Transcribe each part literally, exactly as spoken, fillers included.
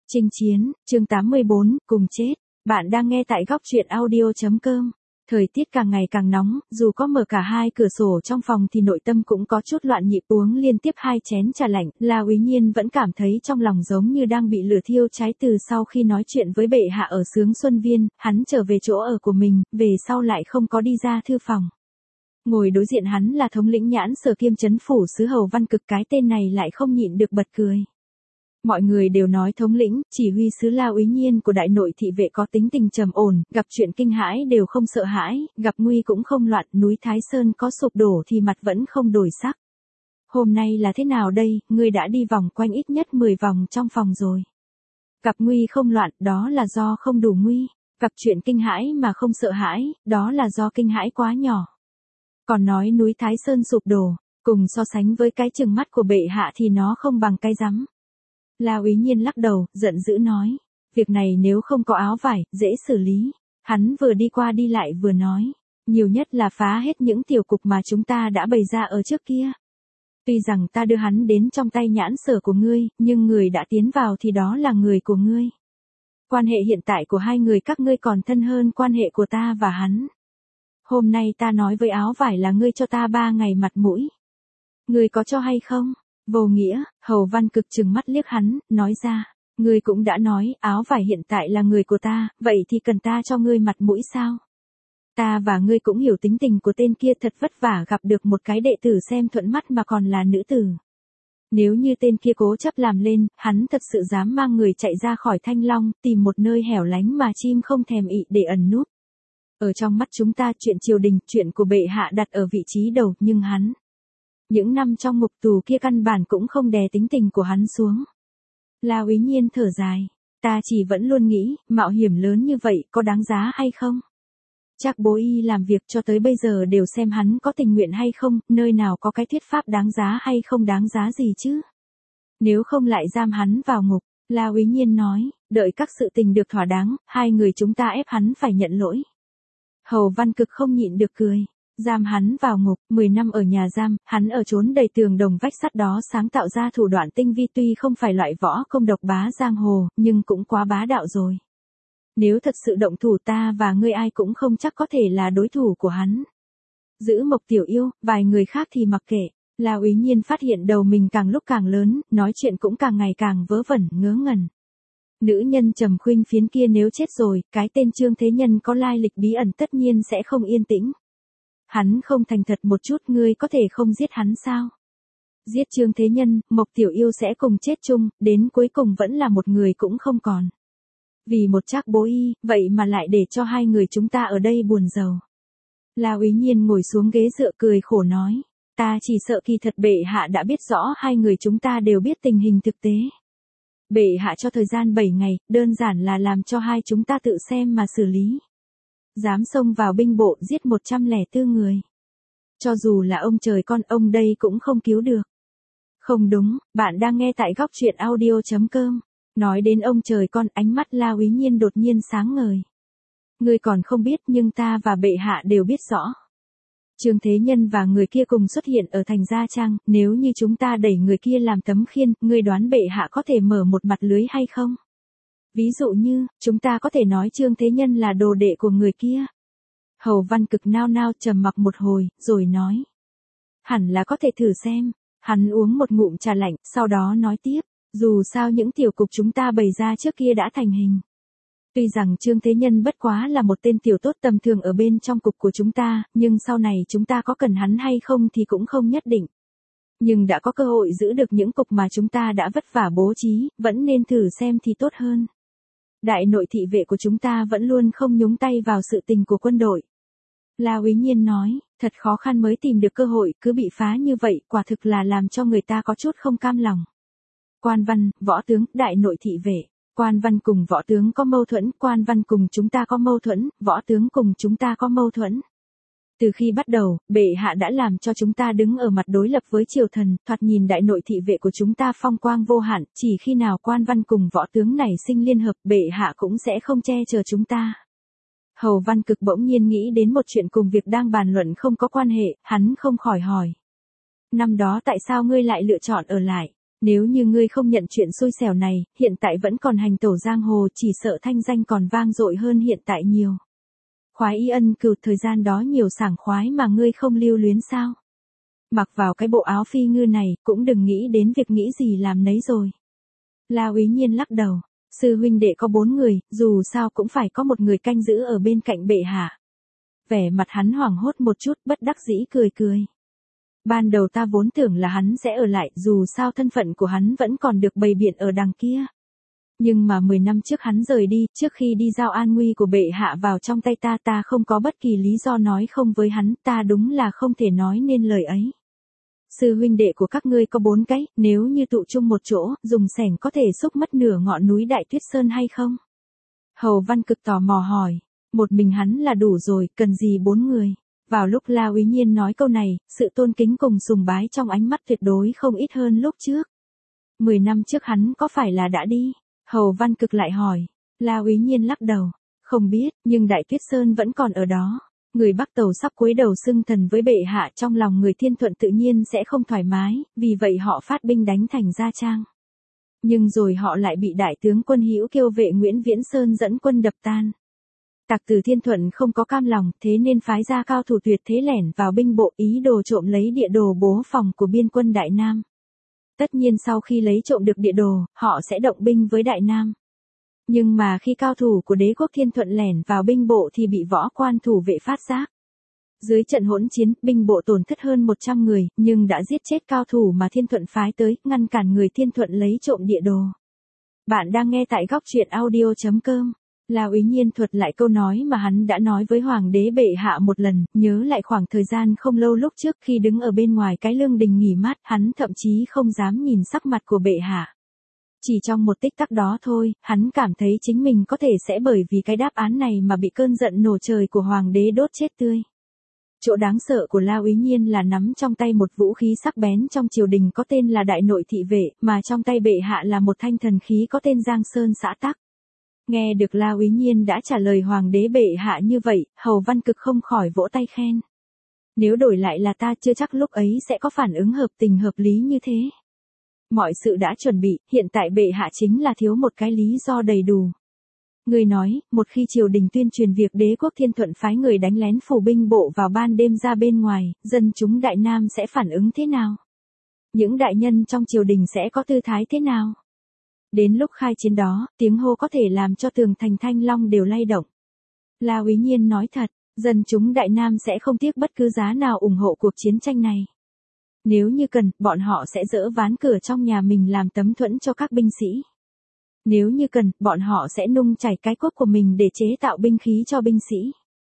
Chinh chiến, chương tám mươi bốn, cùng chết. Bạn đang nghe tại góc truyện audio chấm com. Thời tiết càng ngày càng nóng, dù có mở cả hai cửa sổ trong phòng thì nội tâm cũng có chút loạn nhịp. Uống liên tiếp hai chén trà lạnh, La Úy Nhiên vẫn cảm thấy trong lòng giống như đang bị lửa thiêu cháy. Từ sau khi nói chuyện với bệ hạ ở Sướng Xuân Viên, hắn trở về chỗ ở của mình, về sau lại không có đi ra thư phòng. Ngồi đối diện hắn là thống lĩnh Nhãn Sở kiêm trấn phủ sứ Hầu Văn Cực, cái tên này lại không nhịn được bật cười. Mọi người đều nói thống lĩnh, chỉ huy sứ La Úy Nhiên của đại nội thị vệ có tính tình trầm ổn, gặp chuyện kinh hãi đều không sợ hãi, gặp nguy cũng không loạn, núi Thái Sơn có sụp đổ thì mặt vẫn không đổi sắc. Hôm nay là thế nào đây, ngươi đã đi vòng quanh ít nhất mười vòng trong phòng rồi. Gặp nguy không loạn, đó là do không đủ nguy, gặp chuyện kinh hãi mà không sợ hãi, đó là do kinh hãi quá nhỏ. Còn nói núi Thái Sơn sụp đổ, cùng so sánh với cái trừng mắt của bệ hạ thì nó không bằng cái rắm. La Úy Nhiên lắc đầu, giận dữ nói, việc này nếu không có áo vải, dễ xử lý. Hắn vừa đi qua đi lại vừa nói, nhiều nhất là phá hết những tiểu cục mà chúng ta đã bày ra ở trước kia. Tuy rằng ta đưa hắn đến trong tay Nhãn Sở của ngươi, nhưng người đã tiến vào thì đó là người của ngươi. Quan hệ hiện tại của hai người các ngươi còn thân hơn quan hệ của ta và hắn. Hôm nay ta nói với áo vải là ngươi cho ta ba ngày mặt mũi. Ngươi có cho hay không? Vô nghĩa, Hầu Văn Cực trừng mắt liếc hắn, nói ra, ngươi cũng đã nói, áo vải hiện tại là người của ta, vậy thì cần ta cho ngươi mặt mũi sao? Ta và ngươi cũng hiểu tính tình của tên kia, thật vất vả gặp được một cái đệ tử xem thuận mắt mà còn là nữ tử. Nếu như tên kia cố chấp làm lên, hắn thật sự dám mang người chạy ra khỏi Thanh Long, tìm một nơi hẻo lánh mà chim không thèm ị để ẩn núp. Ở trong mắt chúng ta chuyện triều đình, chuyện của bệ hạ đặt ở vị trí đầu, nhưng hắn... Những năm trong ngục tù kia căn bản cũng không đè tính tình của hắn xuống. La Úy Nhiên thở dài, ta chỉ vẫn luôn nghĩ, mạo hiểm lớn như vậy có đáng giá hay không? Chắc bố y làm việc cho tới bây giờ đều xem hắn có tình nguyện hay không, nơi nào có cái thuyết pháp đáng giá hay không đáng giá gì chứ? Nếu không lại giam hắn vào ngục, La Úy Nhiên nói, đợi các sự tình được thỏa đáng, hai người chúng ta ép hắn phải nhận lỗi. Hầu Văn Cực không nhịn được cười. Giam hắn vào ngục, mười năm ở nhà giam, hắn ở trốn đầy tường đồng vách sắt đó sáng tạo ra thủ đoạn tinh vi, tuy không phải loại võ công độc bá giang hồ, nhưng cũng quá bá đạo rồi. Nếu thật sự động thủ, ta và ngươi ai cũng không chắc có thể là đối thủ của hắn. Giữ Mộc Tiểu Yêu, vài người khác thì mặc kệ. La Úy Nhiên phát hiện đầu mình càng lúc càng lớn, nói chuyện cũng càng ngày càng vớ vẩn, ngớ ngẩn. Nữ nhân Trầm Khuynh Phiến kia nếu chết rồi, cái tên Trương Thế Nhân có lai lịch bí ẩn tất nhiên sẽ không yên tĩnh. Hắn không thành thật một chút, ngươi có thể không giết hắn sao? Giết Trương Thế Nhân, Mộc Tiểu Yêu sẽ cùng chết chung, đến cuối cùng vẫn là một người cũng không còn. Vì một Trác bố y, vậy mà lại để cho hai người chúng ta ở đây buồn rầu. La Úy Nhiên ngồi xuống ghế dựa cười khổ nói, ta chỉ sợ kỳ thật bệ hạ đã biết rõ hai người chúng ta đều biết tình hình thực tế. Bệ hạ cho thời gian bảy ngày, đơn giản là làm cho hai chúng ta tự xem mà xử lý. Dám xông vào binh bộ giết một trăm lẻ bốn người. Cho dù là ông trời con ông đây cũng không cứu được. Không đúng, bạn đang nghe tại góc truyện audio chấm com. Nói đến ông trời con, ánh mắt La Úy Nhiên đột nhiên sáng ngời. Ngươi còn không biết, nhưng ta và bệ hạ đều biết rõ. Trương Thế Nhân và người kia cùng xuất hiện ở thành Gia Trang, nếu như chúng ta đẩy người kia làm tấm khiên, ngươi đoán bệ hạ có thể mở một mặt lưới hay không? Ví dụ như, chúng ta có thể nói Trương Thế Nhân là đồ đệ của người kia. Hầu Văn Cực nao nao trầm mặc một hồi, rồi nói. Hẳn là có thể thử xem. Hắn uống một ngụm trà lạnh, sau đó nói tiếp, dù sao những tiểu cục chúng ta bày ra trước kia đã thành hình. Tuy rằng Trương Thế Nhân bất quá là một tên tiểu tốt tầm thường ở bên trong cục của chúng ta, nhưng sau này chúng ta có cần hắn hay không thì cũng không nhất định. Nhưng đã có cơ hội giữ được những cục mà chúng ta đã vất vả bố trí, vẫn nên thử xem thì tốt hơn. Đại nội thị vệ của chúng ta vẫn luôn không nhúng tay vào sự tình của quân đội. La Úy Nhiên nói, thật khó khăn mới tìm được cơ hội, cứ bị phá như vậy, quả thực là làm cho người ta có chút không cam lòng. Quan văn, võ tướng, đại nội thị vệ. Quan văn cùng võ tướng có mâu thuẫn, quan văn cùng chúng ta có mâu thuẫn, võ tướng cùng chúng ta có mâu thuẫn. Từ khi bắt đầu, bệ hạ đã làm cho chúng ta đứng ở mặt đối lập với triều thần, thoạt nhìn đại nội thị vệ của chúng ta phong quang vô hạn, chỉ khi nào quan văn cùng võ tướng này sinh liên hợp, bệ hạ cũng sẽ không che chở chúng ta. Hầu Văn Cực bỗng nhiên nghĩ đến một chuyện cùng việc đang bàn luận không có quan hệ, hắn không khỏi hỏi. Năm đó tại sao ngươi lại lựa chọn ở lại? Nếu như ngươi không nhận chuyện xui xẻo này, hiện tại vẫn còn hành tẩu giang hồ, chỉ sợ thanh danh còn vang dội hơn hiện tại nhiều. Khoái y ân cừu, thời gian đó nhiều sảng khoái mà ngươi không lưu luyến sao? Mặc vào cái bộ áo phi ngư này, cũng đừng nghĩ đến việc nghĩ gì làm nấy rồi. La Úy Nhiên lắc đầu, sư huynh đệ có bốn người, dù sao cũng phải có một người canh giữ ở bên cạnh bệ hạ. Vẻ mặt hắn hoảng hốt một chút, bất đắc dĩ cười cười. Ban đầu ta vốn tưởng là hắn sẽ ở lại, dù sao thân phận của hắn vẫn còn được bày biện ở đằng kia. Nhưng mà mười năm trước hắn rời đi, trước khi đi giao an nguy của bệ hạ vào trong tay ta, ta không có bất kỳ lý do nói không với hắn, ta đúng là không thể nói nên lời ấy. Sư huynh đệ của các ngươi có bốn cái, nếu như tụ chung một chỗ, dùng xẻng có thể xúc mất nửa ngọn núi Đại Tuyết Sơn hay không? Hầu Văn Cực tò mò hỏi, một mình hắn là đủ rồi, cần gì bốn người? Vào lúc La Úy Nhiên nói câu này, sự tôn kính cùng sùng bái trong ánh mắt tuyệt đối không ít hơn lúc trước. Mười năm trước hắn có phải là đã đi? Hầu Văn Cực lại hỏi. La Úy Nhiên lắc đầu. Không biết, nhưng Đại Tuyết Sơn vẫn còn ở đó. Người Bắc Tàu sắp cúi đầu xưng thần với bệ hạ, trong lòng người Thiên Thuận tự nhiên sẽ không thoải mái, vì vậy họ phát binh đánh thành Gia Trang. Nhưng rồi họ lại bị đại tướng quân Hữu Kiêu vệ Nguyễn Viễn Sơn dẫn quân đập tan. Tặc tử Thiên Thuận không có cam lòng, thế nên phái ra cao thủ tuyệt thế lẻn vào binh bộ, ý đồ trộm lấy địa đồ bố phòng của biên quân Đại Nam. Tất nhiên sau khi lấy trộm được địa đồ, họ sẽ động binh với Đại Nam. Nhưng mà khi cao thủ của đế quốc Thiên Thuận lẻn vào binh bộ thì bị võ quan thủ vệ phát giác. Dưới trận hỗn chiến, binh bộ tổn thất hơn một trăm người, nhưng đã giết chết cao thủ mà Thiên Thuận phái tới, ngăn cản người Thiên Thuận lấy trộm địa đồ. Bạn đang nghe tại góc truyện audio chấm com. La Úy Nhiên thuật lại câu nói mà hắn đã nói với Hoàng đế bệ hạ một lần, nhớ lại khoảng thời gian không lâu lúc trước khi đứng ở bên ngoài cái lương đình nghỉ mát, hắn thậm chí không dám nhìn sắc mặt của bệ hạ. Chỉ trong một tích tắc đó thôi, hắn cảm thấy chính mình có thể sẽ bởi vì cái đáp án này mà bị cơn giận nổ trời của Hoàng đế đốt chết tươi. Chỗ đáng sợ của La Úy Nhiên là nắm trong tay một vũ khí sắc bén trong triều đình có tên là Đại Nội Thị Vệ, mà trong tay bệ hạ là một thanh thần khí có tên Giang Sơn Xã Tắc. Nghe được La Úy Nhiên đã trả lời Hoàng đế bệ hạ như vậy, Hầu Văn Cực không khỏi vỗ tay khen. Nếu đổi lại là ta chưa chắc lúc ấy sẽ có phản ứng hợp tình hợp lý như thế. Mọi sự đã chuẩn bị, hiện tại bệ hạ chính là thiếu một cái lý do đầy đủ. Người nói, một khi triều đình tuyên truyền việc đế quốc Thiên Thuận phái người đánh lén phủ binh bộ vào ban đêm ra bên ngoài, dân chúng Đại Nam sẽ phản ứng thế nào? Những đại nhân trong triều đình sẽ có tư thái thế nào? Đến lúc khai chiến đó, tiếng hô có thể làm cho tường thành Thanh Long đều lay động. La Úy Nhiên nói thật, dân chúng Đại Nam sẽ không tiếc bất cứ giá nào ủng hộ cuộc chiến tranh này. Nếu như cần, bọn họ sẽ dỡ ván cửa trong nhà mình làm tấm thuẫn cho các binh sĩ. Nếu như cần, bọn họ sẽ nung chảy cái cốt của mình để chế tạo binh khí cho binh sĩ.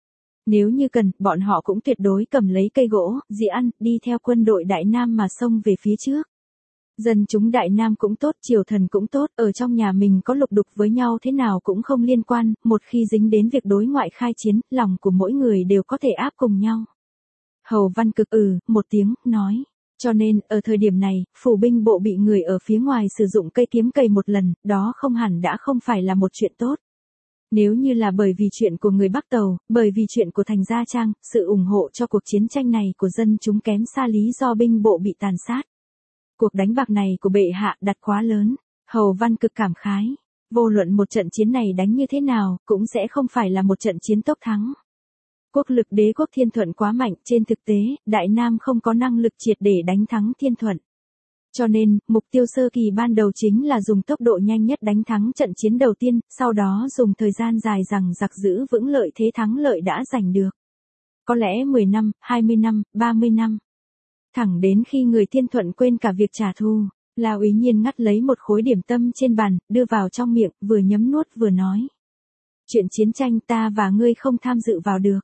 Nếu như cần, bọn họ cũng tuyệt đối cầm lấy cây gỗ, dĩa ăn, đi theo quân đội Đại Nam mà xông về phía trước. Dân chúng Đại Nam cũng tốt, triều thần cũng tốt, ở trong nhà mình có lục đục với nhau thế nào cũng không liên quan, một khi dính đến việc đối ngoại khai chiến, lòng của mỗi người đều có thể áp cùng nhau. Hầu Văn Cực ừ, một tiếng, nói. Cho nên, ở thời điểm này, phủ binh bộ bị người ở phía ngoài sử dụng cây kiếm cày một lần, đó không hẳn đã không phải là một chuyện tốt. Nếu như là bởi vì chuyện của người Bắc Tàu, bởi vì chuyện của thành Gia Trang, sự ủng hộ cho cuộc chiến tranh này của dân chúng kém xa lý do binh bộ bị tàn sát. Cuộc đánh bạc này của bệ hạ đặt quá lớn, Hầu Văn Cực cảm khái. Vô luận một trận chiến này đánh như thế nào, cũng sẽ không phải là một trận chiến tốc thắng. Quốc lực đế quốc Thiên Thuận quá mạnh, trên thực tế, Đại Nam không có năng lực triệt để đánh thắng Thiên Thuận. Cho nên, mục tiêu sơ kỳ ban đầu chính là dùng tốc độ nhanh nhất đánh thắng trận chiến đầu tiên, sau đó dùng thời gian dài rằng giặc giữ vững lợi thế thắng lợi đã giành được. Có lẽ mười năm, hai mươi năm, ba mươi năm. Thẳng đến khi người Thiên Thuận quên cả việc trả thù, La Úy Nhiên ngắt lấy một khối điểm tâm trên bàn, đưa vào trong miệng, vừa nhấm nuốt vừa nói. Chuyện chiến tranh ta và ngươi không tham dự vào được.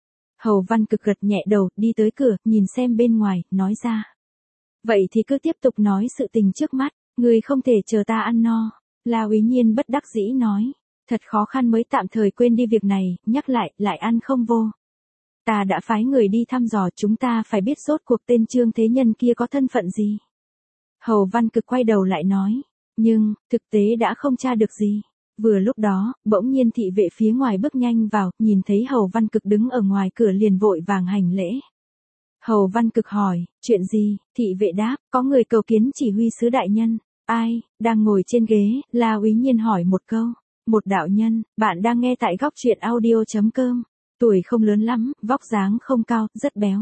Hầu Văn Cực gật nhẹ đầu, đi tới cửa, nhìn xem bên ngoài, nói ra. Vậy thì cứ tiếp tục nói sự tình trước mắt, ngươi không thể chờ ta ăn no. La Úy Nhiên bất đắc dĩ nói. Thật khó khăn mới tạm thời quên đi việc này, nhắc lại, lại ăn không vô. Ta đã phái người đi thăm dò, chúng ta phải biết rốt cuộc tên Trương Thế Nhân kia có thân phận gì. Hầu Văn Cực quay đầu lại nói. Nhưng, thực tế đã không tra được gì. Vừa lúc đó, bỗng nhiên thị vệ phía ngoài bước nhanh vào, nhìn thấy Hầu Văn Cực đứng ở ngoài cửa liền vội vàng hành lễ. Hầu Văn Cực hỏi, chuyện gì? Thị vệ đáp, có người cầu kiến chỉ huy sứ đại nhân. Ai, đang ngồi trên ghế, La Úy Nhiên hỏi một câu. Một đạo nhân, bạn đang nghe tại góc truyện audio.com. Tuổi không lớn lắm, vóc dáng không cao, rất béo.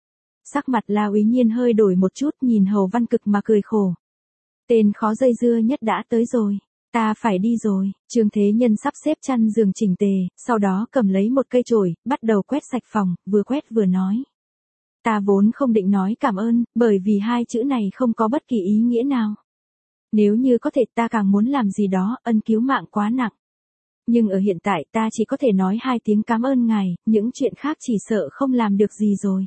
Sắc mặt La Úy Nhiên hơi đổi một chút, nhìn Hầu Văn Cực mà cười khổ. Tên khó dây dưa nhất đã tới rồi. Ta phải đi rồi. Trương Thế Nhân sắp xếp chăn giường chỉnh tề, sau đó cầm lấy một cây chổi, bắt đầu quét sạch phòng, vừa quét vừa nói. Ta vốn không định nói cảm ơn, bởi vì hai chữ này không có bất kỳ ý nghĩa nào. Nếu như có thể ta càng muốn làm gì đó, ân cứu mạng quá nặng. Nhưng ở hiện tại ta chỉ có thể nói hai tiếng cảm ơn ngài, những chuyện khác chỉ sợ không làm được gì rồi.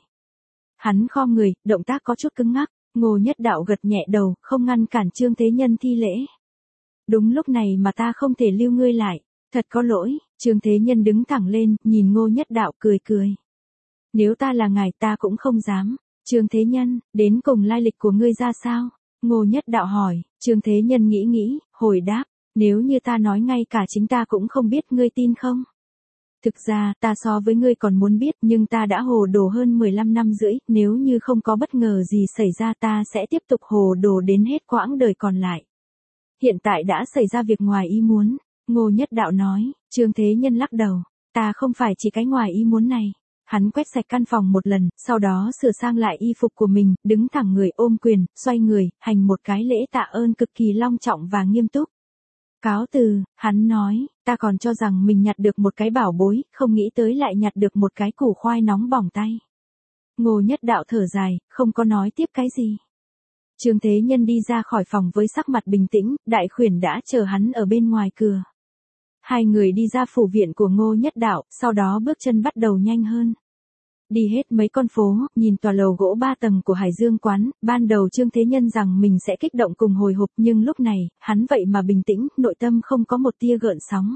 Hắn khom người, động tác có chút cứng ngắc, Ngô Nhất Đạo gật nhẹ đầu, không ngăn cản Trương Thế Nhân thi lễ. Đúng lúc này mà ta không thể lưu ngươi lại, thật có lỗi. Trương Thế Nhân đứng thẳng lên, nhìn Ngô Nhất Đạo cười cười. Nếu ta là ngài ta cũng không dám. Trương Thế Nhân, đến cùng lai lịch của ngươi ra sao? Ngô Nhất Đạo hỏi. Trương Thế Nhân nghĩ nghĩ, hồi đáp, nếu như ta nói ngay cả chính ta cũng không biết, ngươi tin không? Thực ra, ta so với ngươi còn muốn biết, nhưng ta đã hồ đồ hơn mười lăm năm rưỡi, nếu như không có bất ngờ gì xảy ra ta sẽ tiếp tục hồ đồ đến hết quãng đời còn lại. Hiện tại đã xảy ra việc ngoài ý muốn. Ngô Nhất Đạo nói. Trương Thế Nhân lắc đầu. Ta không phải chỉ cái ngoài ý muốn này. Hắn quét sạch căn phòng một lần, sau đó sửa sang lại y phục của mình, đứng thẳng người ôm quyền, xoay người, hành một cái lễ tạ ơn cực kỳ long trọng và nghiêm túc. Cáo từ, hắn nói, ta còn cho rằng mình nhặt được một cái bảo bối, không nghĩ tới lại nhặt được một cái củ khoai nóng bỏng tay. Ngô Nhất Đạo thở dài, không có nói tiếp cái gì. Trương Thế Nhân đi ra khỏi phòng với sắc mặt bình tĩnh, Đại Khuyển đã chờ hắn ở bên ngoài cửa. Hai người đi ra phủ viện của Ngô Nhất Đạo, sau đó bước chân bắt đầu nhanh hơn. Đi hết mấy con phố, nhìn tòa lầu gỗ ba tầng của Hải Dương quán, ban đầu Trương Thế Nhân rằng mình sẽ kích động cùng hồi hộp, nhưng lúc này, hắn vậy mà bình tĩnh, nội tâm không có một tia gợn sóng.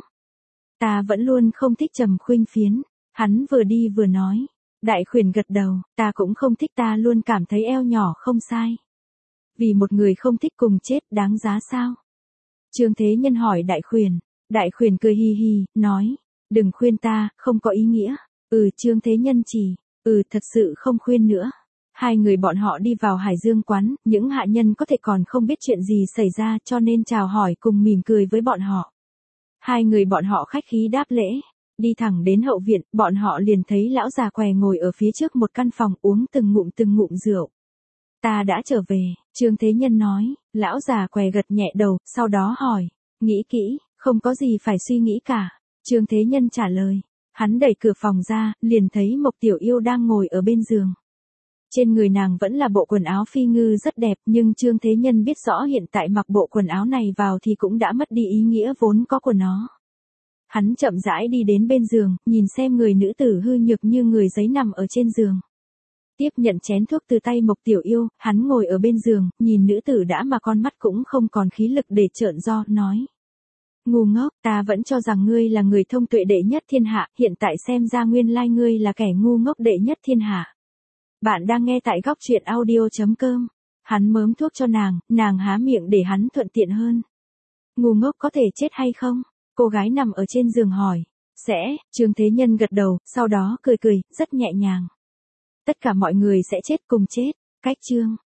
Ta vẫn luôn không thích Trầm Khuynh Phiến. Hắn vừa đi vừa nói. Đại Khuyển gật đầu, ta cũng không thích, ta luôn cảm thấy eo nhỏ không sai. Vì một người không thích cùng chết đáng giá sao? Trương Thế Nhân hỏi Đại Khuyển. Đại Khuyển cười hi hi, nói, đừng khuyên ta, không có ý nghĩa. Ừ, Trương Thế Nhân chỉ, ừ thật sự không khuyên nữa. Hai người bọn họ đi vào Hải Dương quán, những hạ nhân có thể còn không biết chuyện gì xảy ra cho nên chào hỏi cùng mỉm cười với bọn họ. Hai người bọn họ khách khí đáp lễ, đi thẳng đến hậu viện, bọn họ liền thấy lão già què ngồi ở phía trước một căn phòng uống từng ngụm từng ngụm rượu. Ta đã trở về, Trương Thế Nhân nói. Lão già què gật nhẹ đầu, sau đó hỏi, nghĩ kỹ, không có gì phải suy nghĩ cả. Trương Thế Nhân trả lời. Hắn đẩy cửa phòng ra, liền thấy Mộc Tiểu Yêu đang ngồi ở bên giường. Trên người nàng vẫn là bộ quần áo phi ngư rất đẹp, nhưng Trương Thế Nhân biết rõ hiện tại mặc bộ quần áo này vào thì cũng đã mất đi ý nghĩa vốn có của nó. Hắn chậm rãi đi đến bên giường, nhìn xem người nữ tử hư nhược như người giấy nằm ở trên giường. Tiếp nhận chén thuốc từ tay Mộc Tiểu Yêu, hắn ngồi ở bên giường, nhìn nữ tử đã mà con mắt cũng không còn khí lực để trợn do, nói. Ngu ngốc, ta vẫn cho rằng ngươi là người thông tuệ đệ nhất thiên hạ, hiện tại xem ra nguyên lai ngươi là kẻ ngu ngốc đệ nhất thiên hạ. Bạn đang nghe tại góc truyện audio.com. Hắn mớm thuốc cho nàng, nàng há miệng để hắn thuận tiện hơn. Ngu ngốc có thể chết hay không? Cô gái nằm ở trên giường hỏi. Sẽ, Trương Thế Nhân gật đầu, sau đó cười cười, rất nhẹ nhàng. Tất cả mọi người sẽ chết cùng chết. Cách chương.